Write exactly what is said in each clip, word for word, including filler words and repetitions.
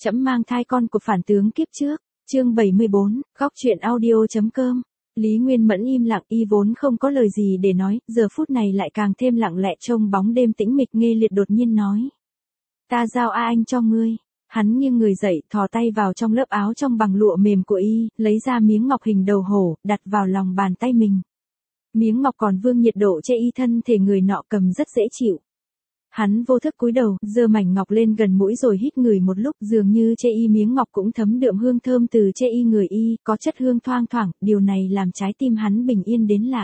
Trẫm mang thai con của phản tướng kiếp trước, chương bảy mươi bốn, góc truyện audio.com. Lý Nguyên Mẫn im lặng, y vốn không có lời gì để nói, giờ phút này lại càng thêm lặng lẽ trông bóng đêm tĩnh mịch. Nghe Liệt đột nhiên nói. Ta giao A Anh cho ngươi. Hắn nghiêng người dậy, thò tay vào trong lớp áo trong bằng lụa mềm của y, lấy ra miếng ngọc hình đầu hổ, đặt vào lòng bàn tay mình. Miếng ngọc còn vương nhiệt độ che y thân thể người nọ cầm rất dễ chịu. Hắn vô thức cúi đầu, giơ mảnh ngọc lên gần mũi rồi hít ngửi một lúc, dường như che y miếng ngọc cũng thấm đượm hương thơm từ che y người y, có chất hương thoang thoảng, điều này làm trái tim hắn bình yên đến lạ.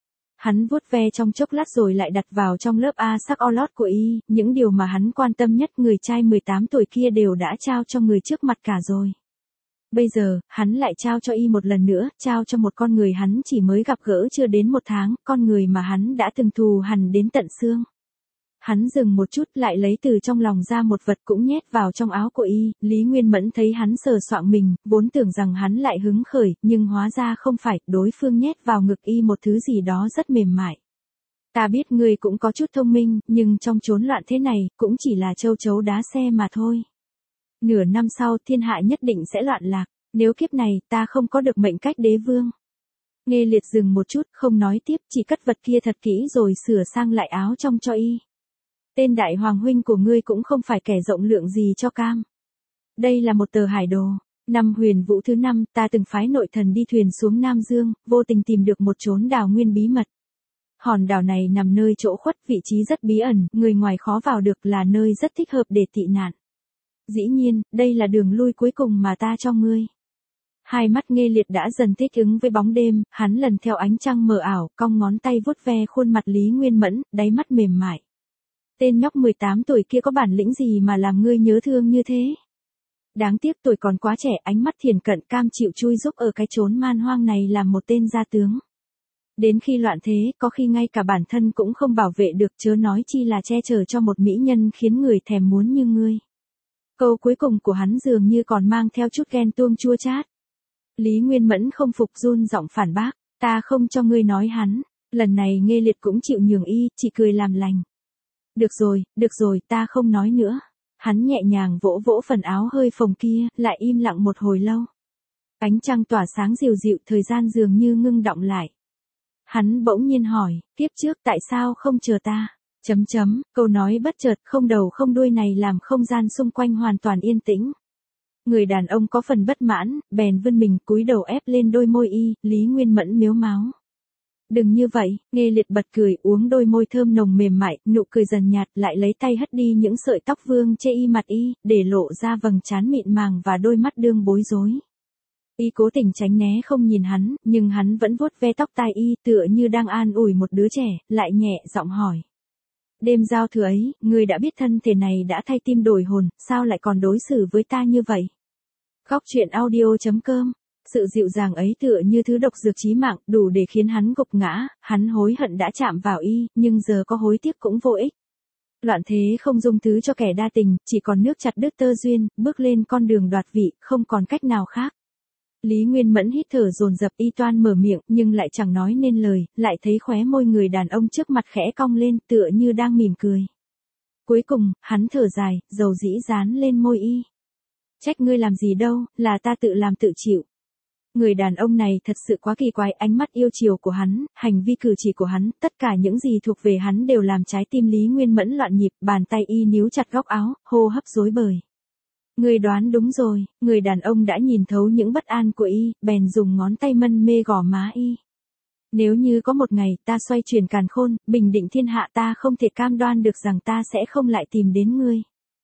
Hắn vuốt ve trong chốc lát rồi lại đặt vào trong lớp A sắc o lót của y, những điều mà hắn quan tâm nhất người trai mười tám tuổi kia đều đã trao cho người trước mặt cả rồi. Bây giờ, hắn lại trao cho y một lần nữa, trao cho một con người hắn chỉ mới gặp gỡ chưa đến một tháng, con người mà hắn đã từng thù hằn đến tận xương. Hắn dừng một chút lại lấy từ trong lòng ra một vật cũng nhét vào trong áo của y, Lý Nguyên Mẫn thấy hắn sờ soạng mình, vốn tưởng rằng hắn lại hứng khởi, nhưng hóa ra không phải, đối phương nhét vào ngực y một thứ gì đó rất mềm mại. Ta biết ngươi cũng có chút thông minh, nhưng trong chốn loạn thế này, cũng chỉ là châu chấu đá xe mà thôi. Nửa năm sau thiên hạ nhất định sẽ loạn lạc, nếu kiếp này ta không có được mệnh cách đế vương. Nghe Liệt dừng một chút, không nói tiếp, chỉ cất vật kia thật kỹ rồi sửa sang lại áo trong cho y. Tên đại hoàng huynh của ngươi cũng không phải kẻ rộng lượng gì cho cam. Đây là một tờ hải đồ. Năm huyền vũ thứ năm, ta từng phái nội thần đi thuyền xuống Nam Dương, vô tình tìm được một chốn đào nguyên bí mật. Hòn đảo này nằm nơi chỗ khuất, vị trí rất bí ẩn, người ngoài khó vào được, là nơi rất thích hợp để tị nạn. Dĩ nhiên, đây là đường lui cuối cùng mà ta cho ngươi. Hai mắt Nghe Liệt đã dần thích ứng với bóng đêm, hắn lần theo ánh trăng mờ ảo, cong ngón tay vuốt ve khuôn mặt Lý Nguyên Mẫn, đáy mắt mềm mại. Tên nhóc mười tám tuổi kia có bản lĩnh gì mà làm ngươi nhớ thương như thế? Đáng tiếc tuổi còn quá trẻ, ánh mắt thiền cận, cam chịu chui giúp ở cái chốn man hoang này làm một tên gia tướng. Đến khi loạn thế, có khi ngay cả bản thân cũng không bảo vệ được, chớ nói chi là che chở cho một mỹ nhân khiến người thèm muốn như ngươi. Câu cuối cùng của hắn dường như còn mang theo chút ghen tuông chua chát. Lý Nguyên Mẫn không phục, run giọng phản bác, ta không cho ngươi nói hắn. Lần này Nghe Liệt cũng chịu nhường y, chỉ cười làm lành. Được rồi, được rồi, ta không nói nữa. Hắn nhẹ nhàng vỗ vỗ phần áo hơi phồng kia, lại im lặng một hồi lâu. Ánh trăng tỏa sáng dịu dịu, thời gian dường như ngưng đọng lại. Hắn bỗng nhiên hỏi, kiếp trước tại sao không chờ ta? Chấm chấm, câu nói bất chợt không đầu không đuôi này làm không gian xung quanh hoàn toàn yên tĩnh. Người đàn ông có phần bất mãn, bèn vươn mình cúi đầu ép lên đôi môi y, Lý Nguyên Mẫn mếu máo. Đừng như vậy, Nghe Liệt bật cười, uống đôi môi thơm nồng mềm mại, nụ cười dần nhạt, lại lấy tay hất đi những sợi tóc vương che y mặt y, để lộ ra vầng trán mịn màng và đôi mắt đương bối rối. Y cố tình tránh né không nhìn hắn, nhưng hắn vẫn vuốt ve tóc tai y, tựa như đang an ủi một đứa trẻ, lại nhẹ giọng hỏi. Đêm giao thừa ấy, ngươi đã biết thân thể này đã thay tim đổi hồn, sao lại còn đối xử với ta như vậy? Góc truyện audio.com. Sự dịu dàng ấy tựa như thứ độc dược chí mạng, đủ để khiến hắn gục ngã, hắn hối hận đã chạm vào y, nhưng giờ có hối tiếc cũng vô ích. Loạn thế không dung thứ cho kẻ đa tình, chỉ còn nước chặt đứt tơ duyên, bước lên con đường đoạt vị, không còn cách nào khác. Lý Nguyên Mẫn hít thở dồn dập, y toan mở miệng, nhưng lại chẳng nói nên lời, lại thấy khóe môi người đàn ông trước mặt khẽ cong lên, tựa như đang mỉm cười. Cuối cùng, hắn thở dài, dầu dĩ dán lên môi y. Trách ngươi làm gì đâu, là ta tự làm tự chịu. Người đàn ông này thật sự quá kỳ quái, ánh mắt yêu chiều của hắn, hành vi cử chỉ của hắn, tất cả những gì thuộc về hắn đều làm trái tim Lý Nguyên Mẫn loạn nhịp, bàn tay y níu chặt góc áo, hô hấp rối bời. Người đoán đúng rồi, người đàn ông đã nhìn thấu những bất an của y, bèn dùng ngón tay mân mê gò má y. Nếu như có một ngày ta xoay chuyển càn khôn, bình định thiên hạ, ta không thể cam đoan được rằng ta sẽ không lại tìm đến ngươi.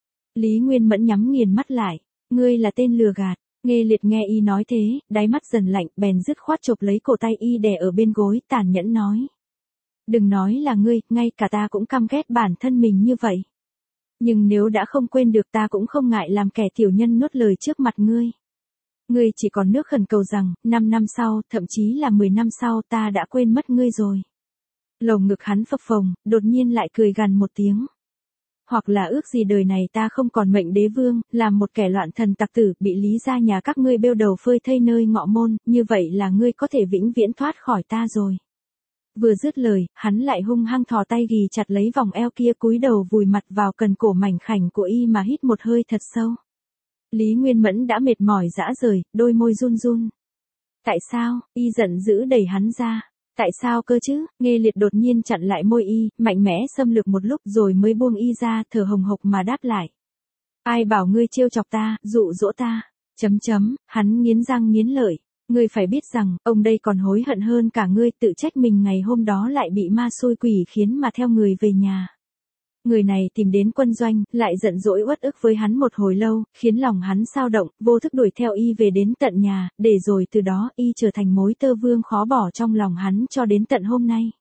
Lý Nguyên Mẫn nhắm nghiền mắt lại, ngươi là tên lừa gạt. Nghe Liệt nghe y nói thế, đáy mắt dần lạnh, bèn dứt khoát chộp lấy cổ tay y đè ở bên gối, tàn nhẫn nói. Đừng nói là ngươi, ngay cả ta cũng căm ghét bản thân mình như vậy. Nhưng nếu đã không quên được, ta cũng không ngại làm kẻ tiểu nhân nuốt lời trước mặt ngươi. Ngươi chỉ còn nước khẩn cầu rằng, năm năm sau, thậm chí là mười năm sau, ta đã quên mất ngươi rồi. Lồng ngực hắn phập phồng, đột nhiên lại cười gằn một tiếng. Hoặc là ước gì đời này ta không còn mệnh đế vương, làm một kẻ loạn thần tặc tử, bị Lý gia nhà các ngươi bêu đầu phơi thây nơi ngọ môn, như vậy là ngươi có thể vĩnh viễn thoát khỏi ta rồi. Vừa dứt lời, hắn lại hung hăng thò tay ghì chặt lấy vòng eo kia, cúi đầu vùi mặt vào cần cổ mảnh khảnh của y mà hít một hơi thật sâu. Lý Nguyên Mẫn đã mệt mỏi rã rời, đôi môi run run. Tại sao? Y giận dữ đẩy hắn ra. Tại sao cơ chứ? Nghe Liệt đột nhiên chặn lại môi y, mạnh mẽ xâm lược một lúc rồi mới buông y ra, thở hồng hộc mà đáp lại. Ai bảo ngươi trêu chọc ta, dụ dỗ ta? Chấm chấm, hắn nghiến răng nghiến lợi. Ngươi phải biết rằng, ông đây còn hối hận hơn cả ngươi, tự trách mình ngày hôm đó lại bị ma xui quỷ khiến mà theo người về nhà. Người này tìm đến quân doanh, lại giận dỗi uất ức với hắn một hồi lâu, khiến lòng hắn xao động, vô thức đuổi theo y về đến tận nhà, để rồi từ đó y trở thành mối tơ vương khó bỏ trong lòng hắn cho đến tận hôm nay.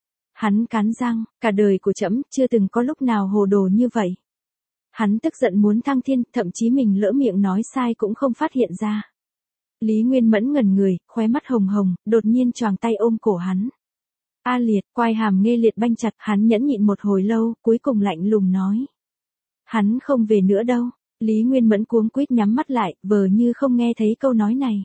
Hắn cắn răng, cả đời của trẫm chưa từng có lúc nào hồ đồ như vậy. Hắn tức giận muốn thăng thiên, thậm chí mình lỡ miệng nói sai cũng không phát hiện ra. Lý Nguyên Mẫn ngẩn người, khóe mắt hồng hồng, đột nhiên choàng tay ôm cổ hắn. A Liệt, quai hàm Nghe Liệt banh chặt, hắn nhẫn nhịn một hồi lâu, cuối cùng lạnh lùng nói. Hắn không về nữa đâu. Lý Nguyên Mẫn cuống quýt nhắm mắt lại, vờ như không nghe thấy câu nói này.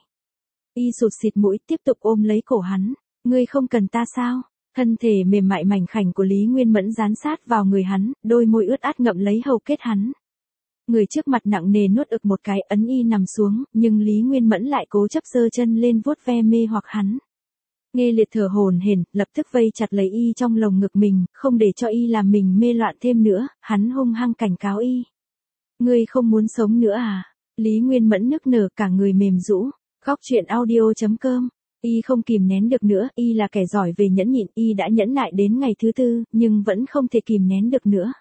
Y sụt xịt mũi, tiếp tục ôm lấy cổ hắn. Ngươi không cần ta sao? Thân thể mềm mại mảnh khảnh của Lý Nguyên Mẫn dán sát vào người hắn, đôi môi ướt át ngậm lấy hầu kết hắn. Người trước mặt nặng nề nuốt ực một cái, ấn y nằm xuống, nhưng Lý Nguyên Mẫn lại cố chấp giơ chân lên vuốt ve mê hoặc hắn. Nghe Liệt thở hổn hển, lập tức vây chặt lấy y trong lồng ngực mình, không để cho y làm mình mê loạn thêm nữa, hắn hung hăng cảnh cáo y. Ngươi không muốn sống nữa à? Lý Nguyên Mẫn nức nở cả người mềm rũ. Góc truyện audio chấm com. Y không kìm nén được nữa, y là kẻ giỏi về nhẫn nhịn, y đã nhẫn nại đến ngày thứ tư, nhưng vẫn không thể kìm nén được nữa.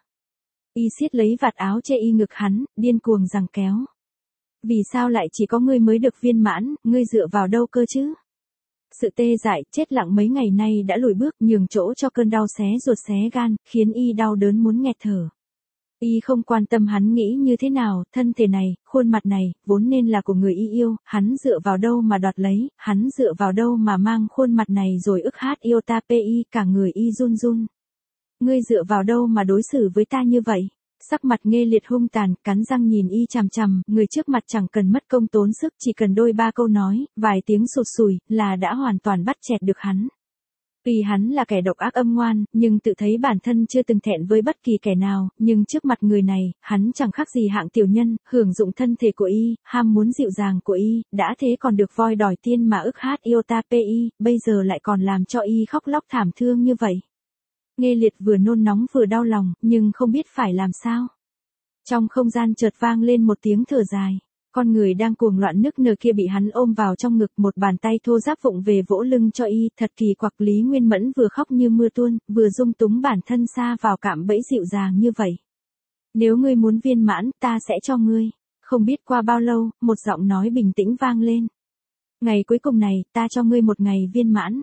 Y siết lấy vạt áo che y ngực hắn, điên cuồng giằng kéo. Vì sao lại chỉ có ngươi mới được viên mãn, ngươi dựa vào đâu cơ chứ? Sự tê dại, chết lặng mấy ngày nay đã lùi bước, nhường chỗ cho cơn đau xé ruột xé gan, khiến y đau đớn muốn nghẹt thở. Y không quan tâm hắn nghĩ như thế nào, thân thể này, khuôn mặt này, vốn nên là của người y yêu, hắn dựa vào đâu mà đoạt lấy, hắn dựa vào đâu mà mang khuôn mặt này rồi ức hát yêu ta pi, cả người y run run. Ngươi dựa vào đâu mà đối xử với ta như vậy? Sắc mặt Nghe Liệt hung tàn, cắn răng nhìn y chằm chằm, người trước mặt chẳng cần mất công tốn sức, chỉ cần đôi ba câu nói, vài tiếng sụt sùi, là đã hoàn toàn bắt chẹt được hắn. Vì hắn là kẻ độc ác âm ngoan, nhưng tự thấy bản thân chưa từng thẹn với bất kỳ kẻ nào, nhưng trước mặt người này, hắn chẳng khác gì hạng tiểu nhân, hưởng dụng thân thể của y, ham muốn dịu dàng của y, đã thế còn được voi đòi tiên mà ức hát yêu ta pi, bây giờ lại còn làm cho y khóc lóc thảm thương như vậy. Nghe Liệt vừa nôn nóng vừa đau lòng, nhưng không biết phải làm sao. Trong không gian chợt vang lên một tiếng thở dài. Con người đang cuồng loạn nức nở kia bị hắn ôm vào trong ngực, một bàn tay thô ráp vụng về vỗ lưng cho y, thật kỳ quặc. Lý Nguyên Mẫn vừa khóc như mưa tuôn, vừa dung túng bản thân sa vào cạm bẫy dịu dàng như vậy. Nếu ngươi muốn viên mãn, ta sẽ cho ngươi. Không biết qua bao lâu, một giọng nói bình tĩnh vang lên. Ngày cuối cùng này, ta cho ngươi một ngày viên mãn.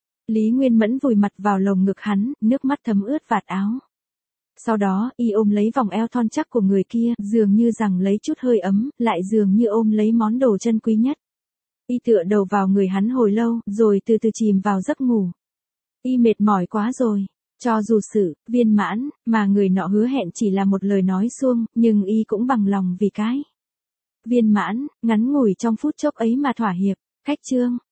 Lý Nguyên Mẫn vùi mặt vào lồng ngực hắn, nước mắt thấm ướt vạt áo. Sau đó, y ôm lấy vòng eo thon chắc của người kia, dường như rằng lấy chút hơi ấm, lại dường như ôm lấy món đồ chân quý nhất. Y tựa đầu vào người hắn hồi lâu, rồi từ từ chìm vào giấc ngủ. Y mệt mỏi quá rồi. Cho dù sự viên mãn mà người nọ hứa hẹn chỉ là một lời nói suông, nhưng y cũng bằng lòng vì cái viên mãn ngắn ngủi trong phút chốc ấy mà thỏa hiệp. Cách chương